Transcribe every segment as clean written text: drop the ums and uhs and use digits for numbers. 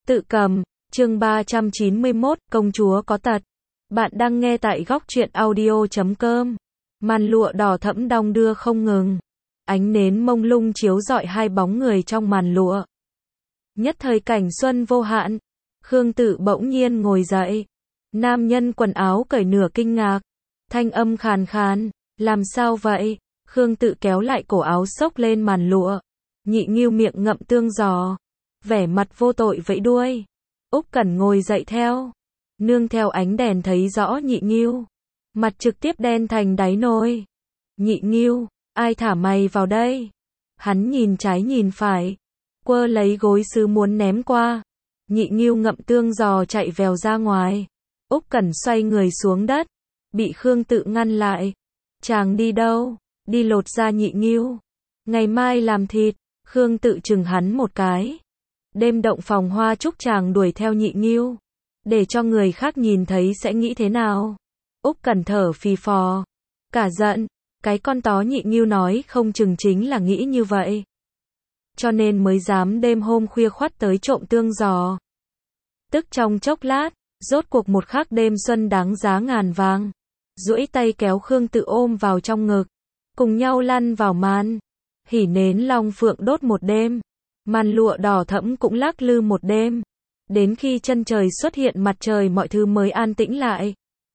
Tự cầm, chương 391, công chúa có tật. Bạn đang nghe tại góc truyện audio.com. Màn lụa đỏ thẫm đong đưa không ngừng. Ánh nến mông lung chiếu rọi hai bóng người trong màn lụa. Nhất thời cảnh xuân vô hạn. Khương Tự bỗng nhiên ngồi dậy. Nam nhân quần áo cởi nửa kinh ngạc. Thanh âm khàn khàn. Làm sao vậy? Khương Tự kéo lại cổ áo xốc lên màn lụa. Nhị Nghiêu miệng ngậm tương giò. Vẻ mặt vô tội vẫy đuôi. Úc Cẩn ngồi dậy theo. Nương theo ánh đèn thấy rõ Nhị Nghiêu. Mặt trực tiếp đen thành đáy nồi. Nhị Nghiêu, ai thả mày vào đây? Hắn nhìn trái nhìn phải. Quơ lấy gối sứ muốn ném qua. Nhị Nghiêu ngậm tương giò chạy vèo ra ngoài. Úc Cẩn xoay người xuống đất. Bị Khương Tự ngăn lại. Chàng đi đâu? Đi lột da Nhị Nghiêu. Ngày mai làm thịt. Khương Tự chừng hắn một cái. Đêm động phòng hoa chúc chàng đuổi theo Nhị Nghiêu. Để cho người khác nhìn thấy sẽ nghĩ thế nào? Úc Cẩn thở phì phò. Cả giận. Cái con tó Nhị Nghiêu nói không chừng chính là nghĩ như vậy. Cho nên mới dám đêm hôm khuya khoắt tới trộm tương giò. Tức trong chốc lát, rốt cuộc một khắc đêm xuân đáng giá ngàn vàng. Duỗi tay kéo Khương Tự ôm vào trong ngực. Cùng nhau lăn vào màn. Hỉ nến long phượng đốt một đêm. Màn lụa đỏ thẫm cũng lắc lư một đêm. Đến khi chân trời xuất hiện mặt trời mọi thứ mới an tĩnh lại.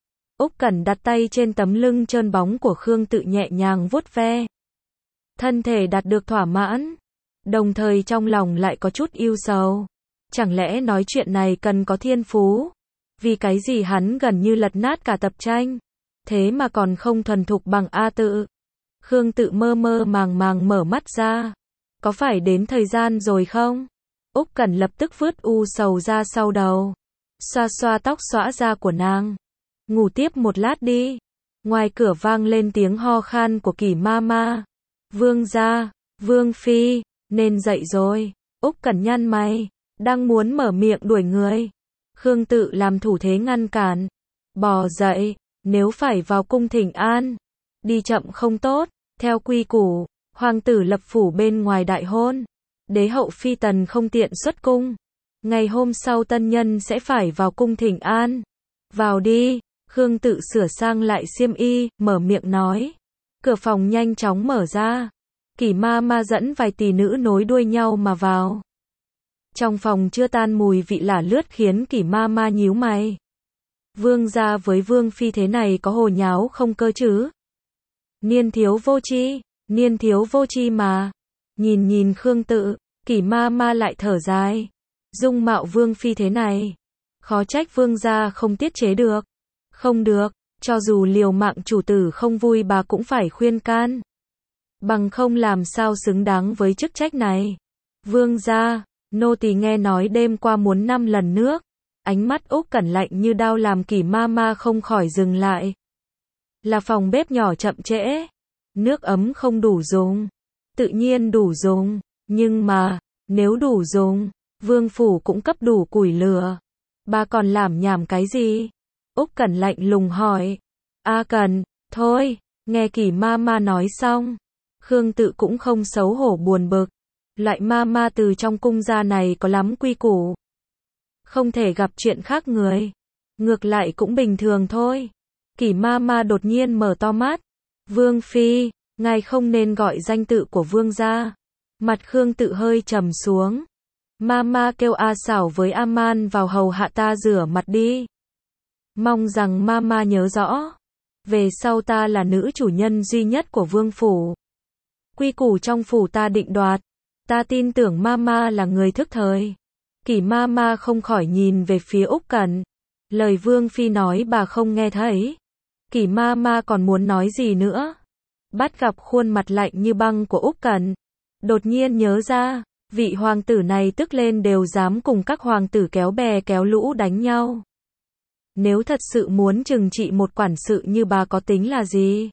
Úc Cẩn đặt tay trên tấm lưng trơn bóng của Khương Tự nhẹ nhàng vuốt ve. Thân thể đạt được thỏa mãn. Đồng thời trong lòng lại có chút ưu sầu. Chẳng lẽ nói chuyện này cần có thiên phú? Vì cái gì hắn gần như lật nát cả tập tranh. Thế mà còn không thuần thục bằng A Tự. Khương Tự mơ mơ màng màng mở mắt ra. Có phải đến thời gian rồi không? Úc Cẩn lập tức vứt u sầu ra sau đầu. Xoa xoa tóc xõa ra của nàng. Ngủ tiếp một lát đi. Ngoài cửa vang lên tiếng ho khan của Kỷ Mama. Vương gia, Vương phi, nên dậy rồi. Úc Cẩn nhăn mày, đang muốn mở miệng đuổi người. Khương Tự làm thủ thế ngăn cản. Bò dậy, nếu phải vào cung thỉnh an, đi chậm không tốt. Theo quy củ, hoàng tử lập phủ bên ngoài đại hôn. Đế hậu phi tần không tiện xuất cung. Ngày hôm sau tân nhân sẽ phải vào cung thỉnh an. Vào đi. Khương Tự sửa sang lại xiêm y, mở miệng nói. Cửa phòng nhanh chóng mở ra. Kỷ Mama dẫn vài tỷ nữ nối đuôi nhau mà vào. Trong phòng chưa tan mùi vị lả lướt khiến Kỷ Mama nhíu mày. Vương gia với Vương phi thế này có hồ nháo không cơ chứ? Niên thiếu vô tri mà. Nhìn Khương Tự, Kỷ Mama lại thở dài. Dung mạo Vương phi thế này, khó trách Vương gia không tiết chế được. Không được, cho dù liều mạng chủ tử không vui bà cũng phải khuyên can. Bằng không làm sao xứng đáng với chức trách này. Vương gia, nô tỳ nghe nói đêm qua muốn 5 lần nước. Ánh mắt Úc Cẩn lạnh như đao làm Kỷ Mama không khỏi dừng lại. Là phòng bếp nhỏ chậm trễ. Nước ấm không đủ dùng. Tự nhiên đủ dùng. Nhưng mà, nếu đủ dùng, Vương phủ cũng cấp đủ củi lửa. Bà còn làm nhảm cái gì? Úc Cẩn lạnh lùng hỏi. A Cẩn, thôi, nghe Kỷ Mama nói xong. Khương Tự cũng không xấu hổ buồn bực. Loại Mama từ trong cung ra này có lắm quy củ. Không thể gặp chuyện khác người. Ngược lại cũng bình thường thôi. Kỷ Mama đột nhiên mở to mắt. Vương phi, ngài không nên gọi danh tự của vương gia. Mặt Khương Tự hơi trầm xuống. Mama kêu A Xảo với Aman vào hầu hạ ta rửa mặt đi. Mong rằng Mama nhớ rõ. Về sau ta là nữ chủ nhân duy nhất của vương phủ. Quy củ trong phủ ta định đoạt. Ta tin tưởng Mama là người thức thời. Kỷ Mama không khỏi nhìn về phía Úc Cẩn. Lời Vương phi nói bà không nghe thấy. Kỷ Mama còn muốn nói gì nữa. Bắt gặp khuôn mặt lạnh như băng của Úc Cẩn. Đột nhiên nhớ ra, vị hoàng tử này tức lên đều dám cùng các hoàng tử kéo bè kéo lũ đánh nhau. Nếu thật sự muốn trừng trị một quản sự như bà có tính là gì?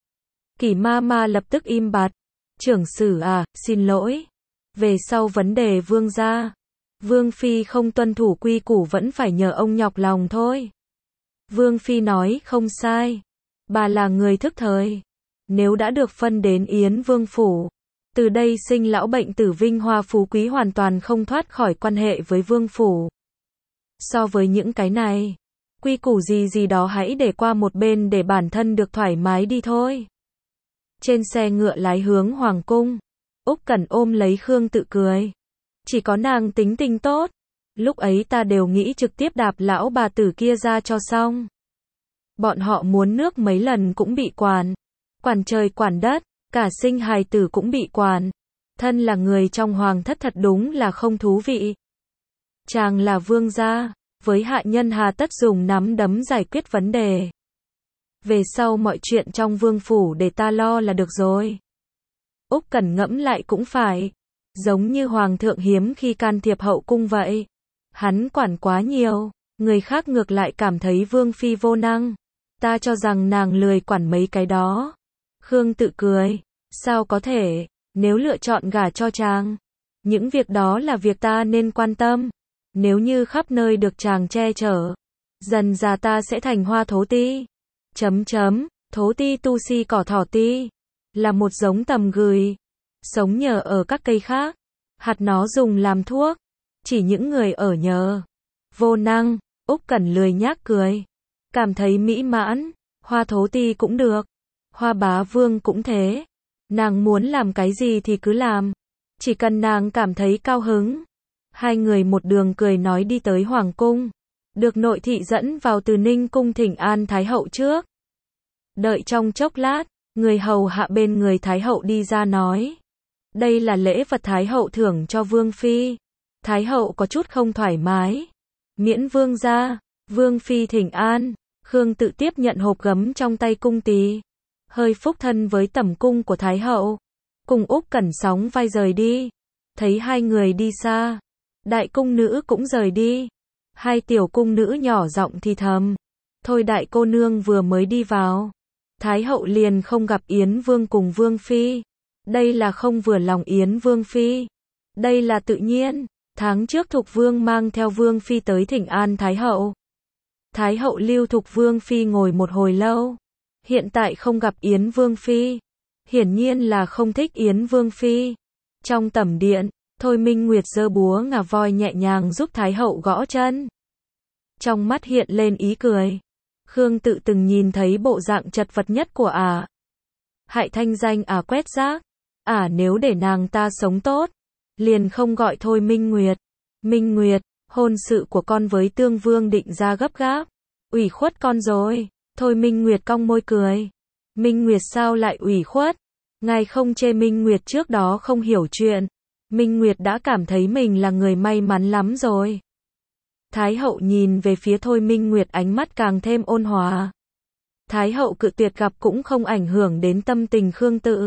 Kỷ Mama lập tức im bặt. Trưởng sử à, xin lỗi. Về sau vấn đề vương gia, Vương phi không tuân thủ quy củ vẫn phải nhờ ông nhọc lòng thôi. Vương phi nói không sai. Bà là người thức thời. Nếu đã được phân đến Yến Vương phủ, Từ đây sinh lão bệnh tử, vinh hoa phú quý hoàn toàn không thoát khỏi quan hệ với vương phủ. So với những cái này, quy củ gì gì đó hãy để qua một bên để bản thân được thoải mái đi thôi. Trên xe ngựa lái hướng hoàng cung, Úc Cẩn ôm lấy Khương Tự cười. Chỉ có nàng tính tình tốt. Lúc ấy ta đều nghĩ trực tiếp đạp lão bà tử kia ra cho xong. Bọn họ muốn nước mấy lần cũng bị quản. Quản trời quản đất, cả sinh hài tử cũng bị quản. Thân là người trong hoàng thất thật đúng là không thú vị. Chàng là vương gia, với hạ nhân hà tất dùng nắm đấm giải quyết vấn đề. Về sau mọi chuyện trong vương phủ để ta lo là được rồi. Úc Cẩn ngẫm lại cũng phải. Giống như hoàng thượng hiếm khi can thiệp hậu cung vậy. Hắn quản quá nhiều, người khác ngược lại cảm thấy vương phi vô năng. Ta cho rằng nàng lười quản mấy cái đó. Khương Tự cười, sao có thể, nếu lựa chọn gả cho chàng. Những việc đó là việc ta nên quan tâm. Nếu như khắp nơi được chàng che chở, dần già ta sẽ thành hoa thố ti. Thố ti tu si cỏ thỏ ti. Là một giống tầm gửi. Sống nhờ ở các cây khác. Hạt nó dùng làm thuốc. Chỉ những người ở nhờ. Vô năng, Úc Cẩn lười nhác cười. Cảm thấy mỹ mãn, hoa thố ti cũng được. Hoa bá vương cũng thế. Nàng muốn làm cái gì thì cứ làm. Chỉ cần nàng cảm thấy cao hứng. Hai người một đường cười nói đi tới hoàng cung. Được nội thị dẫn vào Từ Ninh cung thỉnh an Thái hậu trước. Đợi trong chốc lát, người hầu hạ bên người Thái hậu đi ra nói. Đây là lễ vật Thái hậu thưởng cho vương phi. Thái hậu có chút không thoải mái. Miễn vương ra, vương phi thỉnh an. Khương Tự tiếp nhận hộp gấm trong tay cung tỳ. Hơi phúc thân với tẩm cung của Thái hậu. Cùng Úc Cẩn sóng vai rời đi. Thấy hai người đi xa, đại cung nữ cũng rời đi. Hai tiểu cung nữ nhỏ giọng thì thầm. Thôi đại cô nương vừa mới đi vào. Thái hậu liền không gặp Yến Vương cùng Vương Phi. Đây là không vừa lòng Yến Vương Phi. Đây là tự nhiên. Tháng trước Thục Vương mang theo Vương Phi tới thỉnh an Thái hậu. Thái hậu lưu Thục Vương Phi ngồi một hồi lâu. Hiện tại không gặp Yến Vương Phi. Hiển nhiên là không thích Yến Vương Phi. Trong tẩm điện, Thôi Minh Nguyệt giơ búa ngà voi nhẹ nhàng giúp Thái hậu gõ chân. Trong mắt hiện lên ý cười. Khương Tự từng nhìn thấy bộ dạng chật vật nhất của ả. Hại thanh danh ả quét rác. Nếu để nàng ta sống tốt, liền không gọi Thôi Minh Nguyệt. Minh Nguyệt, hôn sự của con với Tương Vương định ra gấp gáp. Ủy khuất con rồi. Thôi Minh Nguyệt cong môi cười. Minh Nguyệt sao lại ủy khuất? Ngài không chê Minh Nguyệt trước đó không hiểu chuyện. Minh Nguyệt đã cảm thấy mình là người may mắn lắm rồi. Thái hậu nhìn về phía Thôi Minh Nguyệt, ánh mắt càng thêm ôn hòa. Thái hậu cự tuyệt gặp cũng không ảnh hưởng đến tâm tình Khương Tự.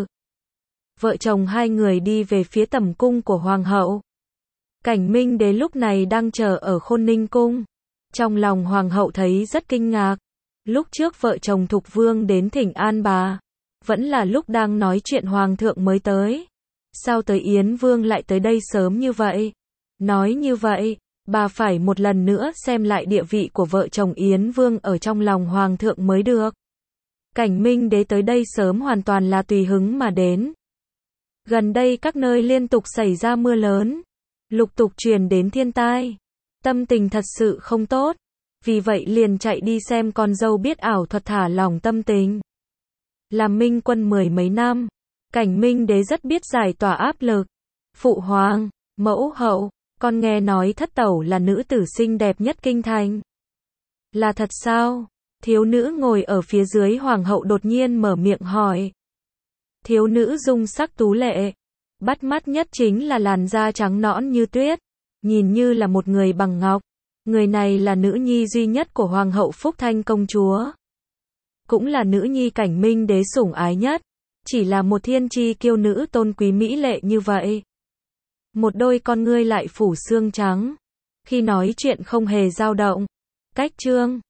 Vợ chồng hai người đi về phía tẩm cung của hoàng hậu. Cảnh Minh Đế lúc này đang chờ ở Khôn Ninh cung. Trong lòng hoàng hậu thấy rất kinh ngạc. Lúc trước vợ chồng Thục Vương đến thỉnh an bà, vẫn là lúc đang nói chuyện hoàng thượng mới tới. Sao tới Yến Vương lại tới đây sớm như vậy? Nói như vậy, bà phải một lần nữa xem lại địa vị của vợ chồng Yến Vương ở trong lòng hoàng thượng mới được. Cảnh Minh Đế tới đây sớm hoàn toàn là tùy hứng mà đến. Gần đây các nơi liên tục xảy ra mưa lớn, lục tục truyền đến thiên tai. Tâm tình thật sự không tốt. Vì vậy liền chạy đi xem con dâu biết ảo thuật thả lỏng tâm tình. Làm minh quân 10 mấy năm, Cảnh Minh Đế rất biết giải tỏa áp lực. Phụ hoàng, mẫu hậu, con nghe nói thất tẩu là nữ tử xinh đẹp nhất kinh thành. Là thật sao? Thiếu nữ ngồi ở phía dưới hoàng hậu đột nhiên mở miệng hỏi. Thiếu nữ dung sắc tú lệ. Bắt mắt nhất chính là làn da trắng nõn như tuyết. Nhìn như là một người bằng ngọc. Người này là nữ nhi duy nhất của Hoàng hậu Phúc Thanh công chúa. Cũng là nữ nhi Cảnh Minh Đế sủng ái nhất. Chỉ là một thiên chi kiêu nữ tôn quý mỹ lệ như vậy. Một đôi con ngươi lại phủ xương trắng. Khi nói chuyện không hề dao động. Cách chương